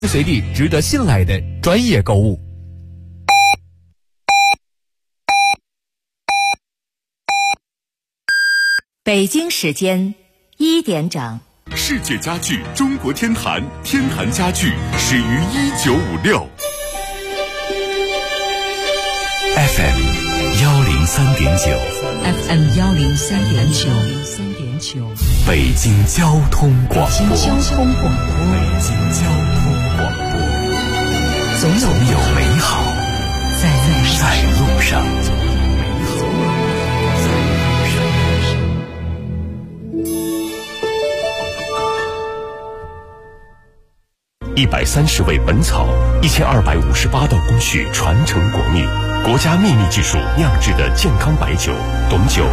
随地值得信赖的专业购物。 北京时间1点整。 世界家具中国天坛，天坛家具始于1956。 FM 103.9 FM 103.9 北京交通广播。 北京交通广播。总有美好在路上。 130味本草，1258道工序传承国秘，国家秘密技术酿制的健康白酒，董酒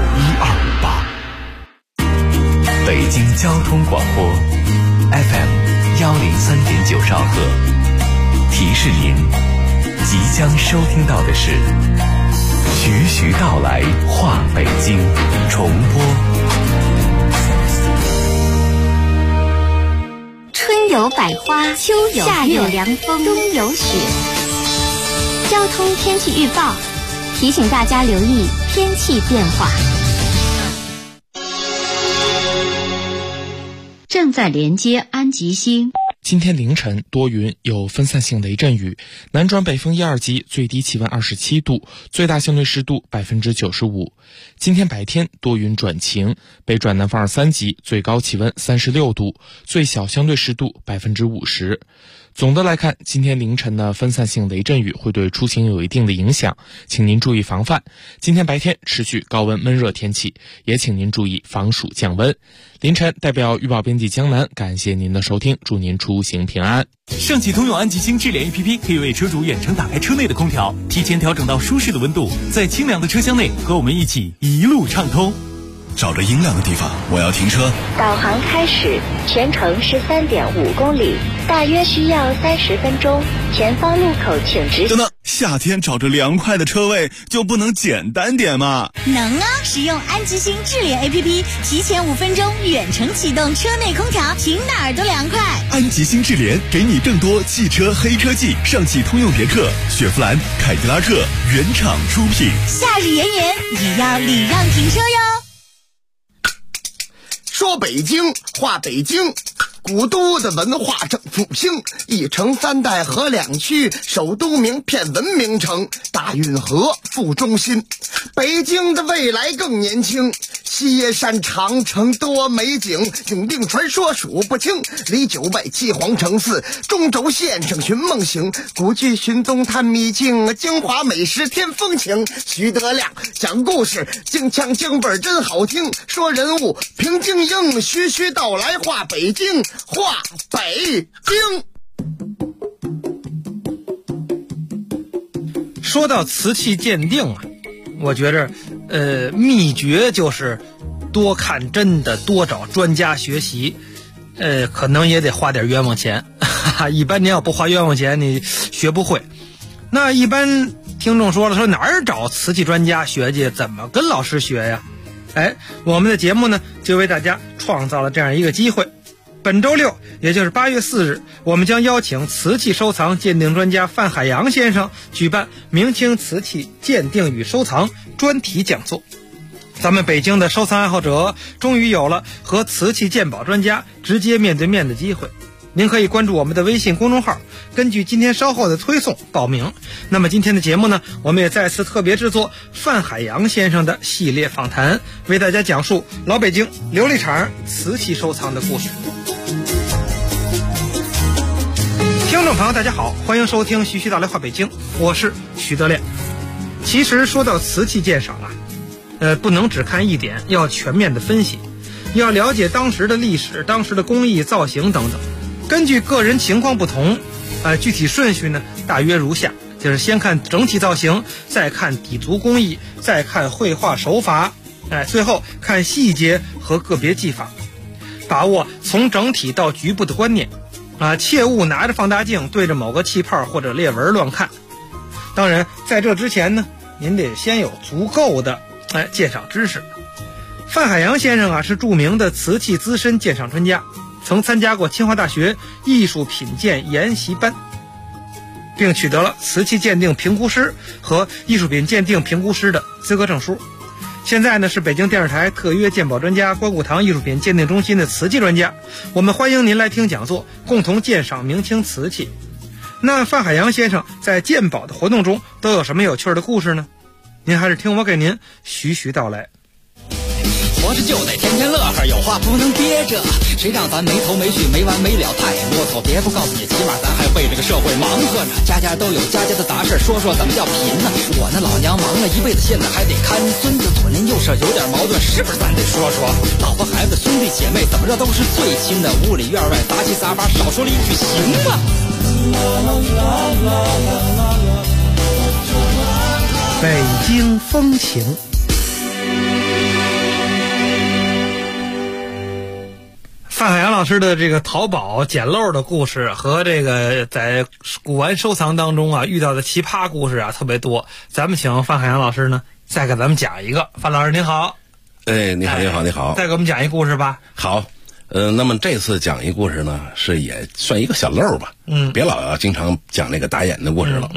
1258。 北京交通广播 FM 103.9兆赫，提示您即将收听到的是徐徐道来话北京重播。 春有百花，秋有夏有凉风，冬有雪。交通天气预报提醒大家留意天气变化。 正在连接安吉星。 今天凌晨多云，有分散性雷阵雨，南转北风1、2级，最低气温27度，最大相对湿度95%。今天白天多云转晴，北转南风2、3级，最高气温36度，最小相对湿度50%。总的来看，今天凌晨的分散性雷阵雨会对出行有一定的影响，请您注意防范。今天白天持续高温闷热天气，也请您注意防暑降温。凌晨代表预报编辑江南感谢您的收听，祝您出行平安。 上汽通用安吉星智联 APP 可以为车主远程打开车内的空调，提前调整到舒适的温度，在清凉的车厢内和我们一起一路畅通。 找着阴凉的地方，我要停车。 导航开始，全程是3.5公里，大约需要30分钟。前方路口请直行。 等等，夏天找着凉快的车位就不能简单点吗？ 能啊！使用安吉星智联 APP， 提前5分钟远程启动车内空调，停哪儿都凉快。 安吉星智联给你更多汽车黑科技，上汽通用别克、雪佛兰、凯迪拉克原厂出品。 夏日炎炎，也要礼让停车哟。 说北京话北京，古都的文化正复兴，一城三代河两区，首都名片文明城，大运河副中心。北京的未来更年轻，西山长城多美景，永定传说数不清，离九拜七皇城寺，中轴线上寻梦行，古剧寻踪探秘境，京华美食添风情。徐德亮讲故事，京腔京味真好听，说人物平静应，徐徐道来话北京，话北京。 说到瓷器鉴定啊，我觉着秘诀就是多看真的，多找专家学习，可能也得花点冤枉钱，一般你要不花冤枉钱你学不会。那一般听众说了，说哪儿找瓷器专家学去，怎么跟老师学呀？我们的节目呢就为大家创造了这样一个机会。本周六，也就是8月4日，我们将邀请瓷器收藏鉴定专家范海洋先生举办明清瓷器鉴定与收藏专题讲座。咱们北京的收藏爱好者终于有了和瓷器鉴宝专家直接面对面的机会。您可以关注我们的微信公众号，根据今天稍后的推送报名。那么今天的节目呢，我们也再次特别制作范海洋先生的系列访谈，为大家讲述老北京琉璃厂瓷器收藏的故事。听众朋友大家好，欢迎收听徐徐道来话北京，我是徐德亮。其实说到瓷器鉴赏啊，不能只看一点，要全面的分析，要了解当时的历史、当时的工艺、造型等等。根据个人情况不同，具体顺序呢大约如下，就是先看整体造型，再看底足工艺，再看绘画手法，最后看细节和个别技法，把握从整体到局部的观念切勿拿着放大镜对着某个气泡或者裂纹乱看。当然在这之前呢，您得先有足够的鉴赏知识。范海洋先生是著名的瓷器资深鉴赏专家， 曾参加过清华大学艺术品鉴研习班，并取得了瓷器鉴定评估师和艺术品鉴定评估师的资格证书。现在呢是北京电视台特约鉴宝专家、关谷堂艺术品鉴定中心的瓷器专家。我们欢迎您来听讲座，共同鉴赏明清瓷器。那范海洋先生在鉴宝的活动中都有什么有趣的故事呢？您还是听我给您徐徐道来。 活着就得天天乐呵，有话不能憋着，谁让咱没头没绪没完没了太啰嗦。别不告诉你，起码咱还为这个社会忙活呢。家家都有家家的杂事，说说怎么叫贫呢？我那老娘忙了一辈子，现在还得看孙子，左邻右舍有点矛盾，是不是咱得说说？老婆孩子兄弟姐妹怎么着都是最亲的，屋里院外杂七杂八，少说了一句行吗？ 北京风情。范海洋老师的这个淘宝捡漏的故事和这个在古玩收藏当中啊遇到的奇葩故事啊特别多，咱们请范海洋老师呢再给咱们讲一个。范老师您好。 你好，你好，你好。 再给我们讲一故事吧。 好，那么这次讲一故事呢，是也算一个小漏吧。别老要经常讲那个打眼的故事了。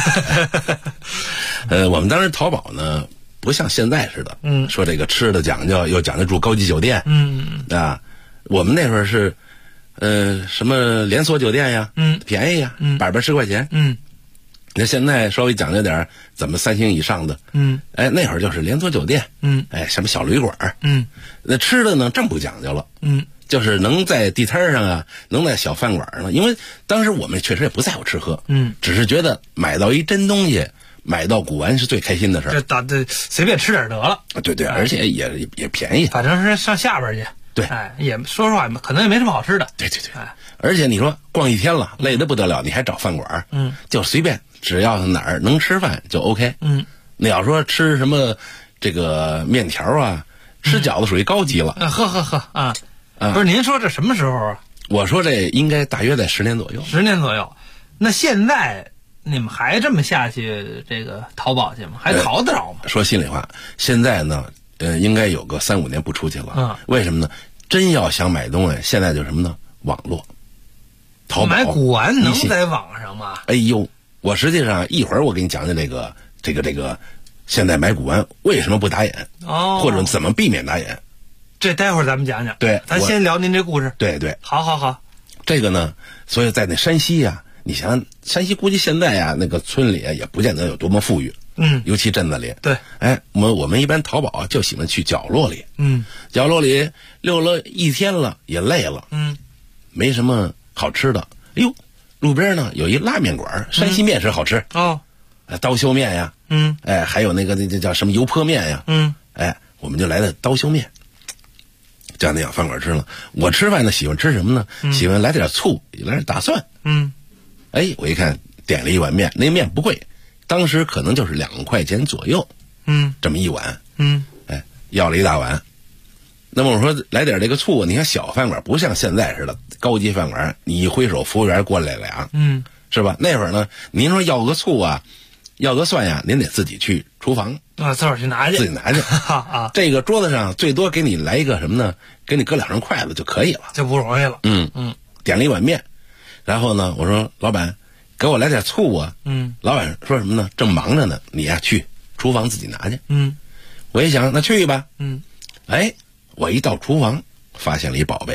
我们当时淘宝呢，不像现在似的，说这个吃的讲究，又讲究住高级酒店，我们那会儿是，什么连锁酒店呀，便宜呀，110块钱，那现在稍微讲究点，怎么3星以上的，那会儿就是连锁酒店，什么小旅馆，那吃的呢真不讲究了，就是能在地摊上啊，能在小饭馆上，因为当时我们确实也不在乎吃喝，只是觉得买到一真东西，买到古玩是最开心的事儿， 这随便吃点得了， 对，而且也便宜， 反正是上下边去。 对， 也说实话，可能也没什么好吃的。 对，而且你说逛一天了，累得不得了，你还找饭馆，就随便，只要哪儿能吃饭就 OK。你要说吃什么这个面条啊，吃饺子属于高级了。 呵啊，不是您说这什么时候啊？ 我说这应该大约在10年左右。 10年左右，那现在你们还这么下去这个淘宝去吗？还淘得着吗？ 说心里话，现在呢。应该有个3、5年不出去了。为什么呢？真要想买东西，现在就什么呢？网络、淘宝。 买古玩能在网上吗？ 哎呦，我实际上一会儿我给你讲讲这个，现在买古玩为什么不打眼？或者怎么避免打眼？ 这待会儿咱们讲讲。 对， 咱先聊您这故事。 对， 好。 这个呢，所以在那山西呀，你想山西估计现在呀，那个村里也不见得有多么富裕。尤其镇子里， 对， 我们一般淘宝就喜欢去角落里，角落里溜了一天了也累了，没什么好吃的，哎呦，路边呢有一拉面馆，山西面食好吃刀削面呀，还有那叫什么油泼面呀，我们就来了刀削面，叫那样饭馆吃了。我吃饭呢喜欢吃什么呢？喜欢来点醋，来点大蒜，我一看点了一碗面，那面不贵。当时可能就是2块钱左右，这么一碗，要了一大碗。那么我说来点这个醋，你看小饭馆不像现在似的高级饭馆，你一挥手服务员过来俩，是吧？那会儿呢，您说要个醋啊，要个蒜呀，您得自己去厨房自个儿去拿去， 自己拿去这个桌子上最多给你来一个什么呢？给你搁2双筷子就可以了， 就不容易了。 点了一碗面，然后呢，我说老板。给我来点醋啊！老板说什么呢？正忙着呢，你呀去厨房自己拿去。我一想，那去吧。我一到厨房，发现了一宝贝。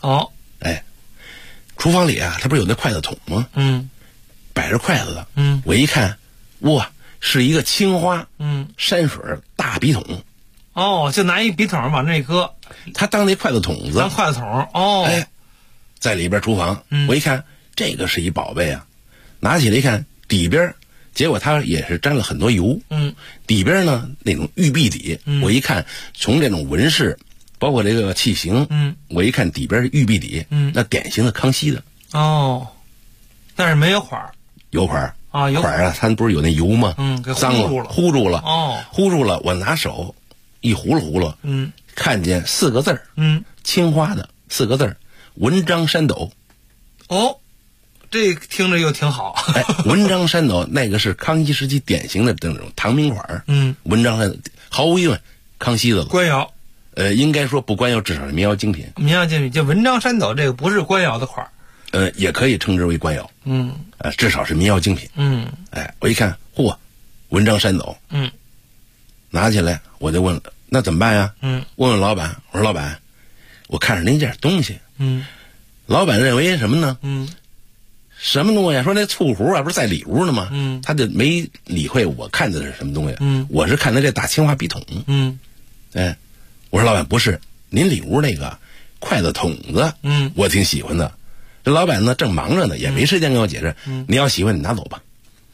厨房里啊，它不是有那筷子桶吗？摆着筷子的。我一看，哇，是一个青花山水大笔筒。 就拿一笔筒往那一搁， 他当那筷子筒子。 当筷子筒。 在里边厨房，我一看，这个是一宝贝啊。拿起来一看，底边结果它也是沾了很多油，底边呢那种玉璧底，我一看从这种纹饰，包括这个器型，我一看底边是玉璧底，那典型的康熙的。 但是没有款儿。 有款儿有款儿啊，它不是有那油吗？ 给脏了，糊住了，糊住了，我拿手一葫芦葫芦，看见4个字儿，青花的4个字儿，文章山斗。 这听着又挺好。 文章山斗那个是康熙时期典型的这种唐名款，文章山毫无疑问康熙的了。 官窑， 应该说不官窑，至少是民窑精品。 民窑精品，就文章山斗这个不是官窑的款儿。 也可以称之为官窑。至少是民窑精品。我一看，嚯，文章山斗。拿起来我就问，那怎么办呀？问问老板，我说老板，我看上您这件东西。老板认为什么呢？什么东西？说那醋壶啊，不是在里屋呢吗？他就没理会我看的是什么东西。我是看的这大青花笔筒。我说老板不是，您里屋那个筷子筒子，我挺喜欢的。这老板呢正忙着呢，也没时间跟我解释。你要喜欢你拿走吧。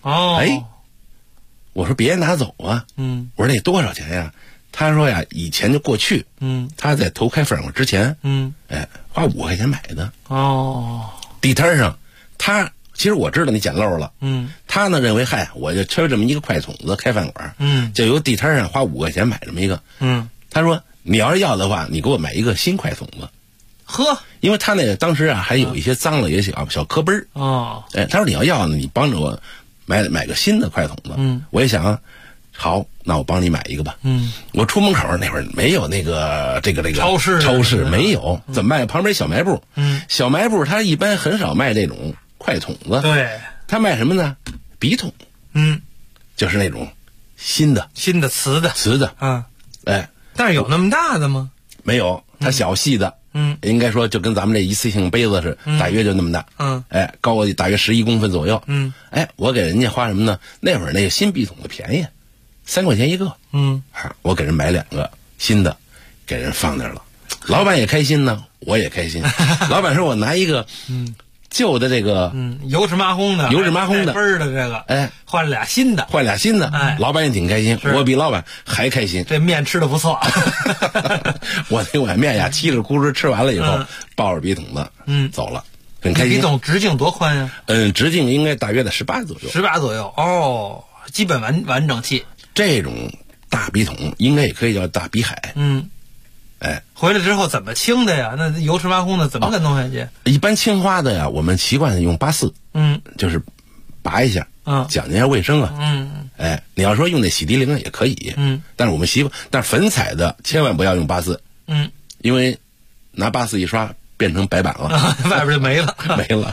我说别拿走啊。我说那多少钱呀？他说呀，以前就过去。他在投开饭馆之前，花5块钱买的。地摊上，其实我知道你捡漏了。他呢认为，嗨，我就缺这么一个筷筒子开饭馆。就由地摊上花5块钱买这么一个。他说你要是要的话，你给我买一个新筷筒子。 呵， 因为他那个当时啊还有一些脏了，也小磕崩。他说你要呢，你帮着我买个新的筷筒子。我一想，好，那我帮你买一个吧。我出门口那会儿没有那个这个超市没有，怎么卖？旁边小卖部。小卖部他一般很少卖这种筷筒子。 对， 他卖什么呢？笔筒。就是那种新的瓷的。 但是有那么大的吗？ 没有，它小细的。应该说就跟咱们这一次性杯子似的，大约就那么大。高大约11公分左右。我给人家花什么呢？那会儿那个新笔筒子便宜，3块钱一个。我给人买2个新的，给人放那儿了。老板也开心呢，我也开心。老板说我拿一个旧的这个油纸麻烘的倍儿的这个，换俩新的， 老板也挺开心，我比老板还开心。 这面吃的不错。 我那碗面呀，嘁哩咕噜吃完了以后，抱着笔筒子走了，很开心。 笔筒直径多宽呀？ 直径应该大约在18左右。 18左右哦，基本完整器。 这种大笔筒应该也可以叫大笔海。 回来之后怎么清的呀？那油纸麻烘的怎么给弄下去？ 一般青花的呀，我们习惯用84。就是拔一下，讲究一下卫生啊。你要说用那洗涤灵也可以。但是我们习惯，但是粉彩的千万不要用84。因为拿84一刷变成白板了， 外边就没了。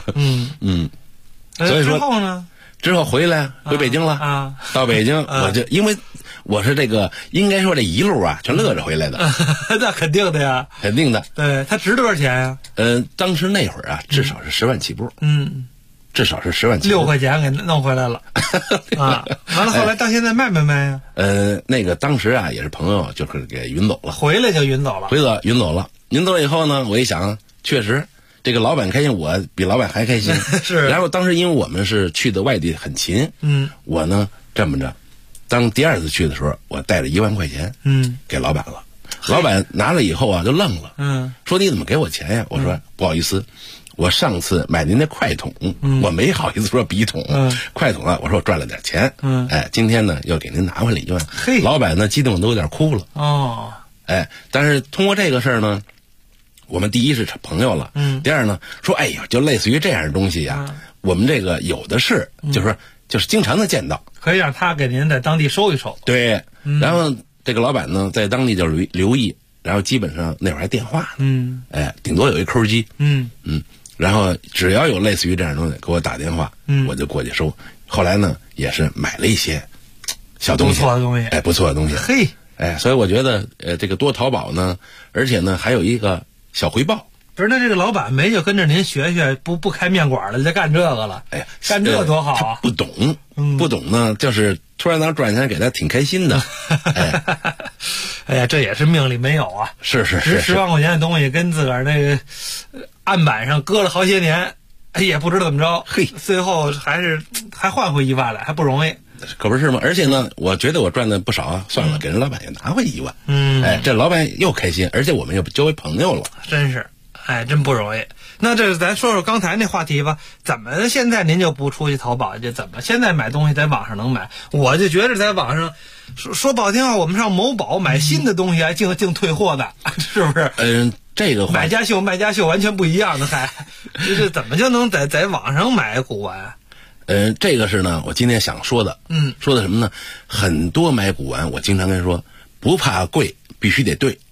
所以说之后呢？ 之后回北京了。到北京我就因为我是这个应该说这一路啊全乐着回来的。 那肯定的呀， 肯定的。 对，它值多少钱呀？ 当时那会儿啊，至少是10万起步。至少是10万起步。 6块钱给弄回来了。完了后来到现在卖没卖呀？ 那个当时啊也是朋友就是给运走了， 回来就运走了。 运走了以后呢，我一想，确实这个老板开心，我比老板还开心。 是。 然后当时因为我们是去的外地很勤。我呢这么着，当第2次去的时候，我带着1万块钱。给老板了。老板拿了以后啊就愣了。说你怎么给我钱呀？我说不好意思，我上次买您的筷筒，我没好意思说笔筒。筷筒啊，我说我赚了点钱。今天呢又给您拿回来1万。老板呢激动都有点哭了。但是通过这个事儿呢，我们第一是朋友了。第二呢说，哎呀，就类似于这样的东西呀，我们这个有的是，就是经常的见到， 可以让他给您在当地收一收。 对。然后这个老板呢在当地就留意，然后基本上那会儿还电话呢。顶多有一扣机。然后只要有类似于这样的东西给我打电话，我就过去收。后来呢也是买了一些小东西，不错的东西。所以我觉得这个多淘宝呢，而且呢还有一个小回报。 不是，那这个老板没就跟着您学学，不开面馆了，就干这个了。干这多好啊！ 他不懂呢，就是突然能赚钱，给他挺开心的。 哎呀，这也是命里没有啊！ 是 10万块钱的东西，跟自个儿那个案板上搁了好些年，也不知道怎么着。最后还换回1万来，还不容易。 可不是吗？而且呢，我觉得我赚的不少啊，算了，给人老板也拿回1万。这老板又开心，而且我们又交为朋友了。 真是。真不容易。那这咱说说刚才那话题吧，怎么现在您就不出去淘宝去？怎么现在买东西在网上能买？我就觉得在网上说不好听话，我们上某宝买新的东西还净退货的，是不是？ 这个买家秀卖家秀完全不一样的，这怎么就能在网上买古玩？ 这个是呢，我今天想说的。说的什么呢？很多买古玩，我经常跟人说，不怕贵，必须得对。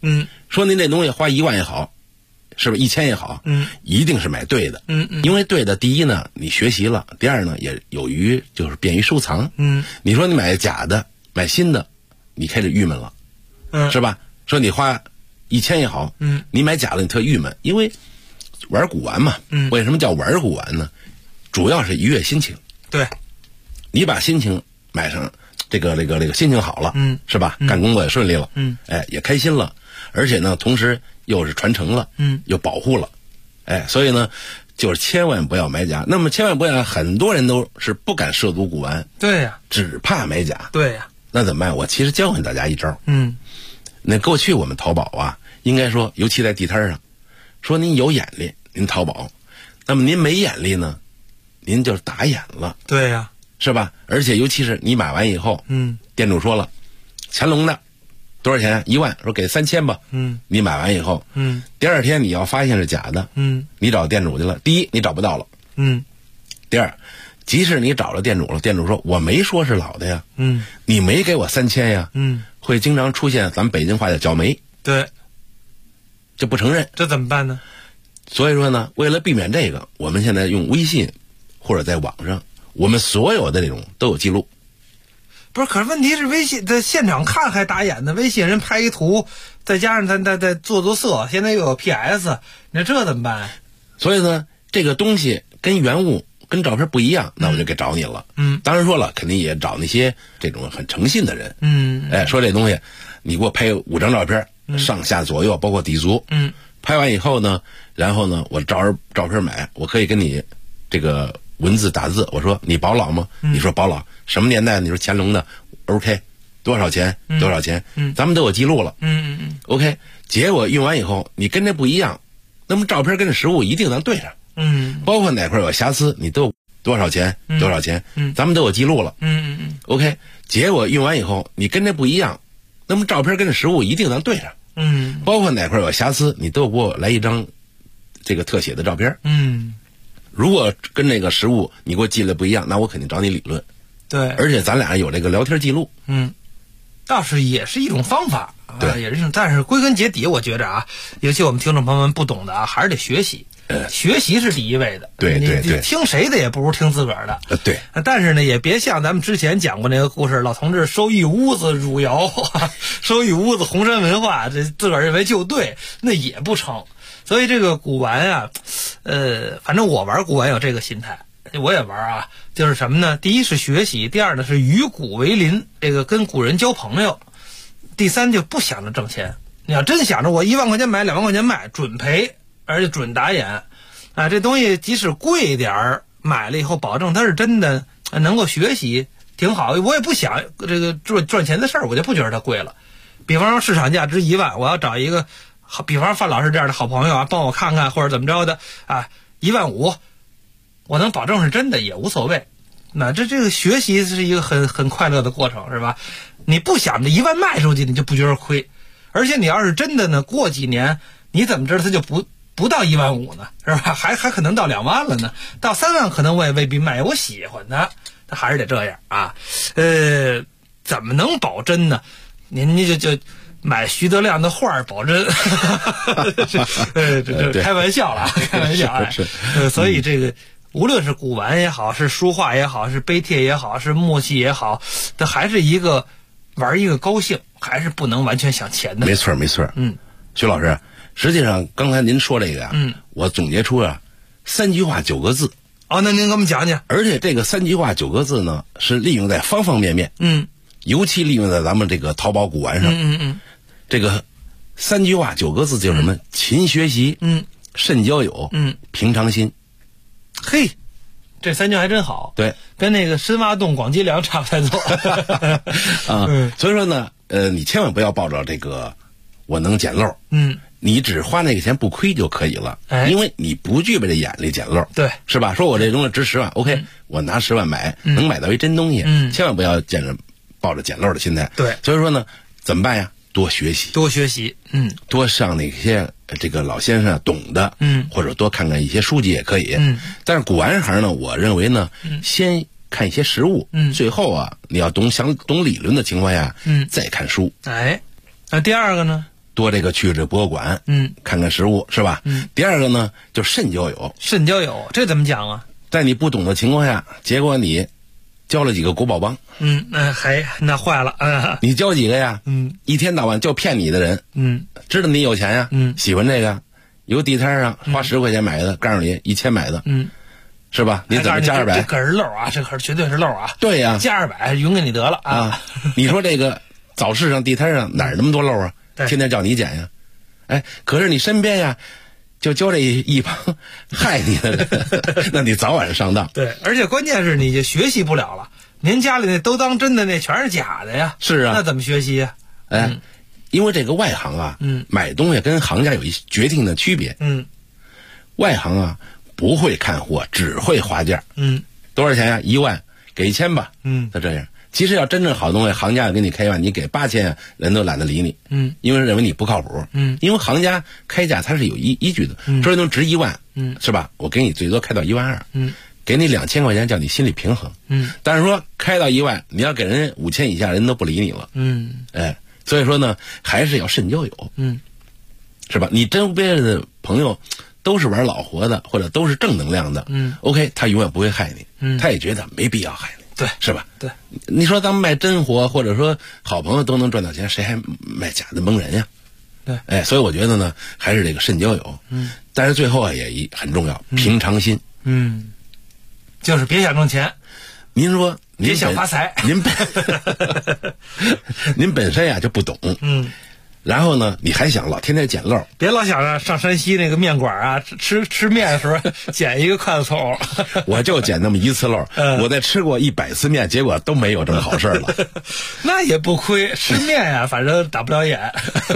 说您这东西花1万也好，是不是1000也好，一定是买对的，因为对的，第一呢，你学习了；第二呢，也有于就是便于收藏，你说你买假的，买新的，你开始郁闷了，是吧？说你花1000也好，你买假的你特郁闷，因为玩古玩嘛，为什么叫玩古玩呢？主要是愉悦心情， 对， 你把心情买上，这个心情好了，是吧？干工作也顺利了，也开心了，而且呢，同时又是传承了，又保护了，所以呢，就是千万不要买假。那么千万不要，很多人都是不敢涉足古玩， 对呀， 只怕买假， 对呀。 那怎么办？我其实教给大家一招，那过去我们淘宝啊，应该说，尤其在地摊上，说您有眼力，您淘宝；那么您没眼力呢，您就打眼了， 对呀， 是吧？而且尤其是你买完以后，店主说了，乾隆的多少钱？1万，说给3000吧，你买完以后，第二天你要发现是假的，你找店主去了，第一你找不到了，第二，即使你找了店主了，店主说我没说是老的呀，你没给我3000呀，会经常出现咱们北京话叫搅霉， 对， 就不承认， 这怎么办呢？ 所以说呢，为了避免这个，我们现在用微信或者在网上，我们所有的这种都有记录。 不是，可是问题是微信在现场看还打眼呢，微信人拍一图，再加上咱再做色，现在又有 PS， 那这怎么办？ 所以呢，这个东西跟原物跟照片不一样，那我就给找你了。当然说了，肯定也找那些这种很诚信的人。说这东西，你给我拍5张照片，上下左右包括底足。拍完以后呢，然后呢，我照着照片买，我可以跟你这个文字打字，我说你保老吗？你说保老，什么年代？你说乾隆的 ，OK， 多少钱？多少钱？咱们都有记录了。OK， 结果用完以后，你跟这不一样，那么照片跟这实物一定能对上。包括哪块有瑕疵，你都有多少钱？多少钱？咱们都有记录了。OK， 结果用完以后，你跟这不一样，那么照片跟这实物一定能对上。包括哪块有瑕疵，你都给我来一张这个特写的照片。如果跟那个实物你给我寄的不一样，那我肯定找你理论。 对， 而且咱俩有这个聊天记录。 倒是也是一种方法， 对， 也是一种。但是归根结底，我觉着啊，尤其我们听众朋友们不懂的啊，还是得学习。学习是第一位的。 对对对， 你听谁的也不如听自个儿的。 对。 但是呢，也别像咱们之前讲过那个故事，老同志收一屋子汝窑，收一屋子红山文化，这自个儿认为就对，那也不成。所以这个古玩啊，反正我玩古玩有这个心态，我也玩啊，就是什么呢？第一是学习，第二呢是与古为邻，这个跟古人交朋友，第三就不想着挣钱。你要真想着我1万块钱买2万块钱卖，准赔，而且准打眼。这东西即使贵一点儿，买了以后保证它是真的能够学习，挺好。我也不想这个赚钱的事儿，我就不觉得它贵了。比方说市场价值1万，我要找一个比方范老师这样的好朋友啊，帮我看看或者怎么着的啊，15000，我能保证是真的也无所谓。那这个学习是一个很快乐的过程，是吧？你不想着1万卖出去，你就不觉得亏。而且你要是真的呢，过几年你怎么知道它就不到15000呢？是吧？还可能到2万了呢，到3万可能我也未必卖，我喜欢它，它还是得这样啊。怎么能保真呢？您就买徐德亮的画保真，这开玩笑了，开玩笑。所以这个无论是古玩也好，是书画也好，是碑帖也好，是木器也好，它还是一个玩一个高兴，还是不能完全想钱的。 没错没错。徐老师，实际上刚才您说这个呀，我总结出3句话9个字。 那您给我们讲讲。 而且这个3句话9个字呢，是利用在方方面面。尤其利用在咱们这个淘宝古玩上。这个3句话9个字就是什么？勤学习，慎交友，平常心。 嘿，这3句还真好。 对， 跟那个深挖洞广积粮差不太多。 所以说呢，你千万不要抱着这个我能捡漏。你只花那个钱不亏就可以了。因为你不具备这眼力捡漏。 对， 是吧？说我这东西值10万，OK，我拿10万买，能买到一真东西。千万不要抱着捡漏的心态。 对， 所以说呢，怎么办呀？多学习， 多学习。 多上那些这个老先生懂的，或者多看看一些书籍也可以。但是古玩行呢，我认为呢，先看一些实物，最后啊，你要懂理论的情况下，再看书。 那第二个呢？ 多这个去这博物馆，看看实物，是吧？第二个呢，就慎交友。 慎交友，这怎么讲啊？ 在你不懂的情况下，结果你交了几个国宝帮， 那坏了啊！ 你交几个呀？一天到晚就骗你的人，知道你有钱呀，喜欢这个，有地摊上花10块钱买的，告诉你1000买的，是吧？你怎么加200？ 这可是漏啊！这可是绝对是漏啊！ 对呀， 加200匀给你得了啊！ 你说这个早市上地摊上哪儿那么多漏啊？天天叫你捡呀，哎，可是你身边呀，就交这一帮害你的人，那你早晚上当。 对，而且关键是你就学习不了了。您家里那都当真的，那全是假的呀。 是啊， 那怎么学习呀？ 因为这个外行啊，买东西跟行家有一决定的区别。外行啊不会看货，只会划价。多少钱呀？1万，给1000吧。他这样。其实要真正好东西，行家给你开1万，你给8000，人都懒得理你。因为认为你不靠谱。因为行家开价他是有依据的，说这东西值1万，是吧？我给你最多开到12000，给你2000块钱，叫你心里平衡。但是说开到1万，你要给人5000以下，人都不理你了。所以说呢，还是要慎交友。是吧？你周边的朋友都是玩老活的，或者都是正能量的。OK， 他永远不会害你。他也觉得没必要害你。 对， 是吧？ 对， 你说咱们卖真货，或者说好朋友都能赚到钱，谁还卖假的蒙人呀？ 对， 所以我觉得呢，还是这个慎交友。但是最后啊，也很重要，平常心。 就是别想挣钱。 您说， 别想发财。 您本身呀就不懂。然后呢，你还想老天天捡漏， 别老想着上山西那个面馆啊，吃面的时候捡一个筷子头。 我就捡那么1次漏，我再吃过100次面，结果都没有这么好事了。 那也不亏，吃面呀，反正打不了眼。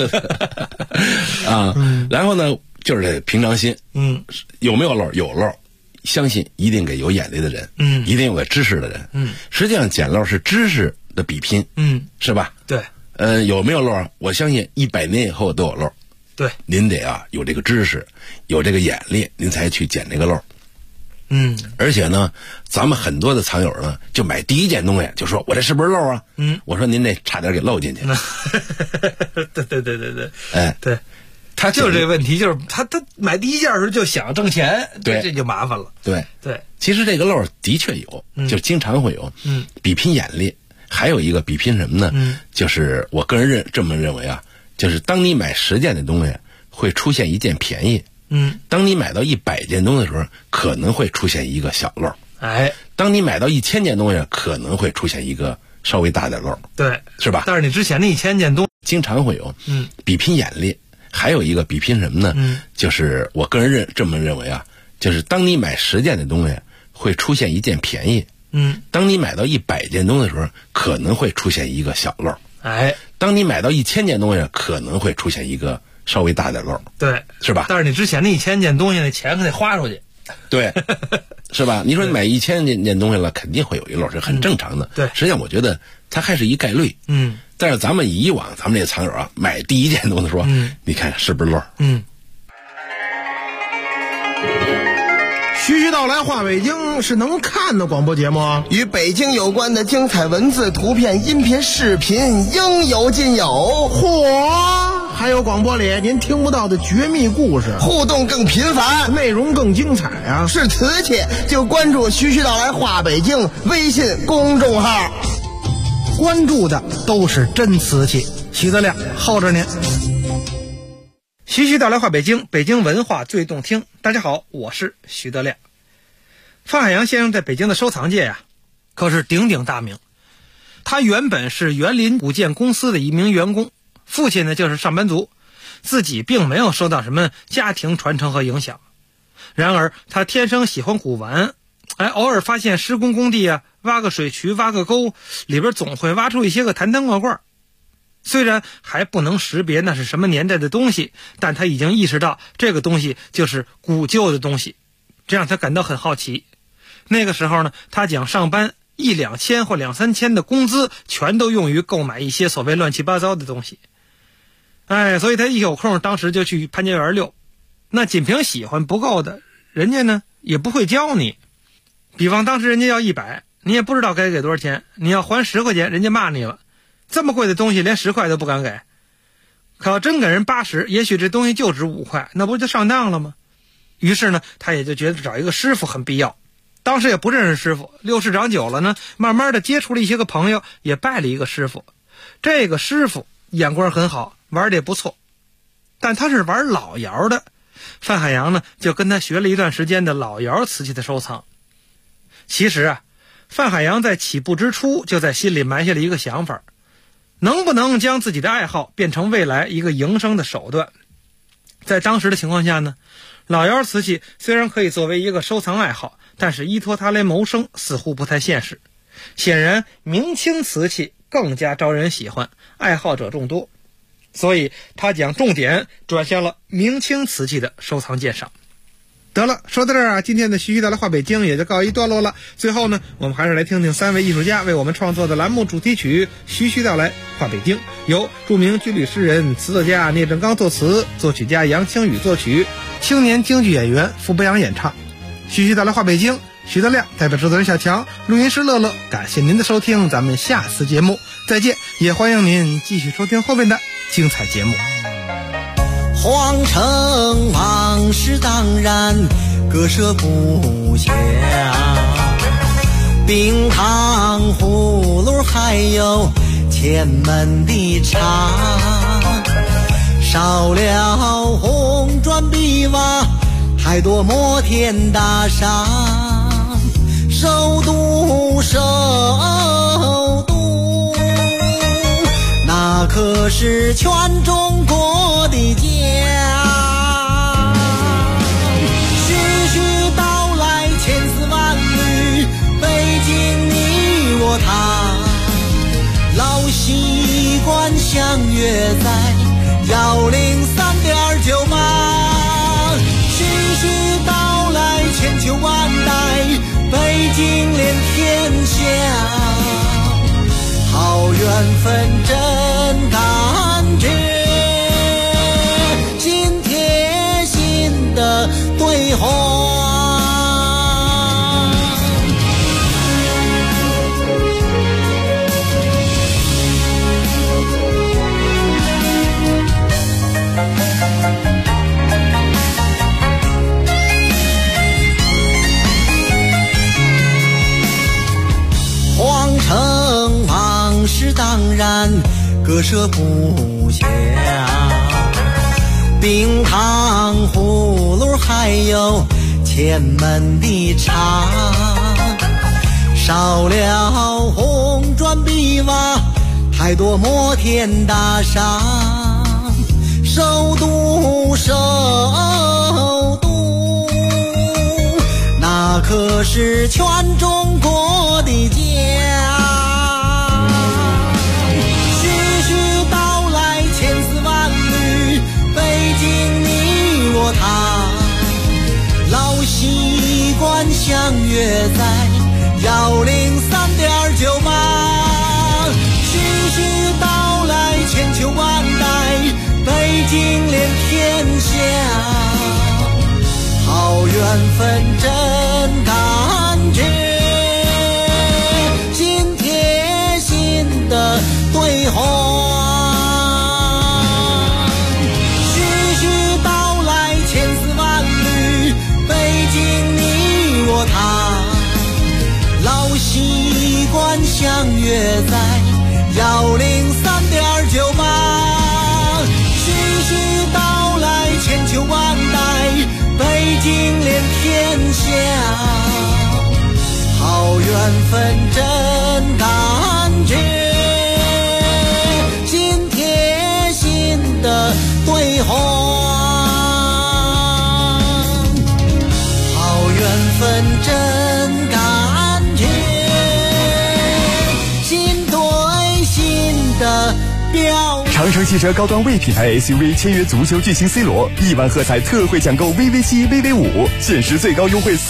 然后呢，就是这平常心。有没有漏？有漏，相信一定给有眼力的人。一定有个知识的人。实际上捡漏是知识的比拼。是吧？ 对。 有没有漏？我相信100年以后都有漏。 对， 您得有这个知识，有这个眼力，您才去捡这个漏。而且呢，咱们很多的藏友呢，就买第一件东西就说：“我这是不是漏啊？”我说：“您这差点给漏进去。” 对。 对， 他就是这个问题，就是他买第一件的时候就想挣钱， 对， 这就麻烦了。 对，其实这个漏的确有，就经常会有。比拼眼力。还有一个比拼什么呢？就是我个人这么认为啊，就是当你买10件的东西，会出现一件便宜。当你买到100件东西的时候，可能会出现一个小漏。当你买到1000件东西，可能会出现一个稍微大点漏。 对， 是吧？ 但是你之前那1000件东西经常会有。比拼眼力。还有一个比拼什么呢？就是我个人这么认为啊，就是当你买10件的东西，会出现一件便宜。当你买到100件东西的时候，可能会出现一个小漏。当你买到1000件东西，可能会出现一个稍微大点漏。 对， 是吧？ 但是你之前那1000件东西，那钱可得花出去。 对，是吧？你说你买1000件东西了，肯定会有一漏，是很正常的。 对， 实际上我觉得它还是一概率。但是咱们以往咱们这藏友啊，买第一件东西说，你看是不是漏？ 徐徐道来话北京是能看的广播节目， 与北京有关的精彩文字、图片、音频、视频应有尽有。 嚯！还有广播里您听不到的绝密故事， 互动更频繁， 内容更精彩啊！ 是瓷器就关注徐徐道来话北京微信公众号， 关注的都是真瓷器。徐德亮候着您。 徐徐道来话北京，北京文化最动听。大家好，我是徐德亮。范海洋先生在北京的收藏界可是鼎鼎大名。他原本是园林古建公司的一名员工，父亲呢就是上班族，自己并没有受到什么家庭传承和影响。然而他天生喜欢古玩，偶尔发现施工工地挖个水渠挖个沟，里边总会挖出一些个坛坛罐罐。虽然还不能识别那是什么年代的东西，但他已经意识到这个东西就是古旧的东西，这让他感到很好奇。那个时候呢，他讲上班1-2千或2-3千的工资全都用于购买一些所谓乱七八糟的东西。所以他一有空当时就去潘家园溜。那仅凭喜欢不够的，人家呢也不会教你。比方当时人家要100，你也不知道该给多少钱，你要还10块钱，人家骂你了。这么贵的东西连10块都不敢给。 可要真给人80，也许这东西就值5块，那不就上当了吗？于是呢，他也就觉得找一个师傅很必要。当时也不认识师傅，六市长久了呢，慢慢的接触了一些个朋友，也拜了一个师傅。这个师傅眼光很好，玩的也不错，但他是玩老窑的。范海洋呢，就跟他学了一段时间的老窑瓷器的收藏。其实啊，范海洋在起步之初就在心里埋下了一个想法，能不能将自己的爱好变成未来一个营生的手段。在当时的情况下呢，老窑瓷器虽然可以作为一个收藏爱好，但是依托它来谋生似乎不太现实。显然明清瓷器更加招人喜欢，爱好者众多，所以他将重点转向了明清瓷器的收藏鉴赏。得了，说到这儿啊，今天的徐徐道来话北京也就告一段落了。最后呢，我们还是来听听3位艺术家为我们创作的栏目主题曲《徐徐道来话北京》，由著名军旅诗人、词作家聂振刚作词，作曲家杨清宇作曲，青年京剧演员傅博洋演唱。徐徐道来话北京，徐德亮代表制作人小强，录音师乐乐，感谢您的收听，咱们下次节目再见，也欢迎您继续收听后面的精彩节目。 皇城往事当然，割舍不下，冰糖葫芦还有前门的茶，少了红砖碧瓦，太多摩天大厦，首都首都，那可是全中国的家。徐徐道来千丝万缕，北京你我他，老习惯相约在103.98。徐徐道来千秋万代，北京连天下，好缘分真感觉，心贴心的对话。皇城往事当然割舍不下，冰糖葫芦还有前门的茶，少了红砖碧瓦，太多摩天大厦，首都首都，那可是全中国的家。徐徐道来千丝万缕，北京你我他，老习惯相约在103.98。徐徐道来千秋万代，北京连天下，好缘分真感觉，心贴心的对话。徐徐道来千丝万缕，北京你我他，老习惯相约在103.98。徐徐道来千秋万代，北京连天下，好缘分真感觉，心贴心的对话。好缘分真感觉，心对心的标。 长城汽车高端 V 品牌 SUV 签约足球巨星 C 罗，1万喝彩特惠抢购 VV7、VV5，限时最高优惠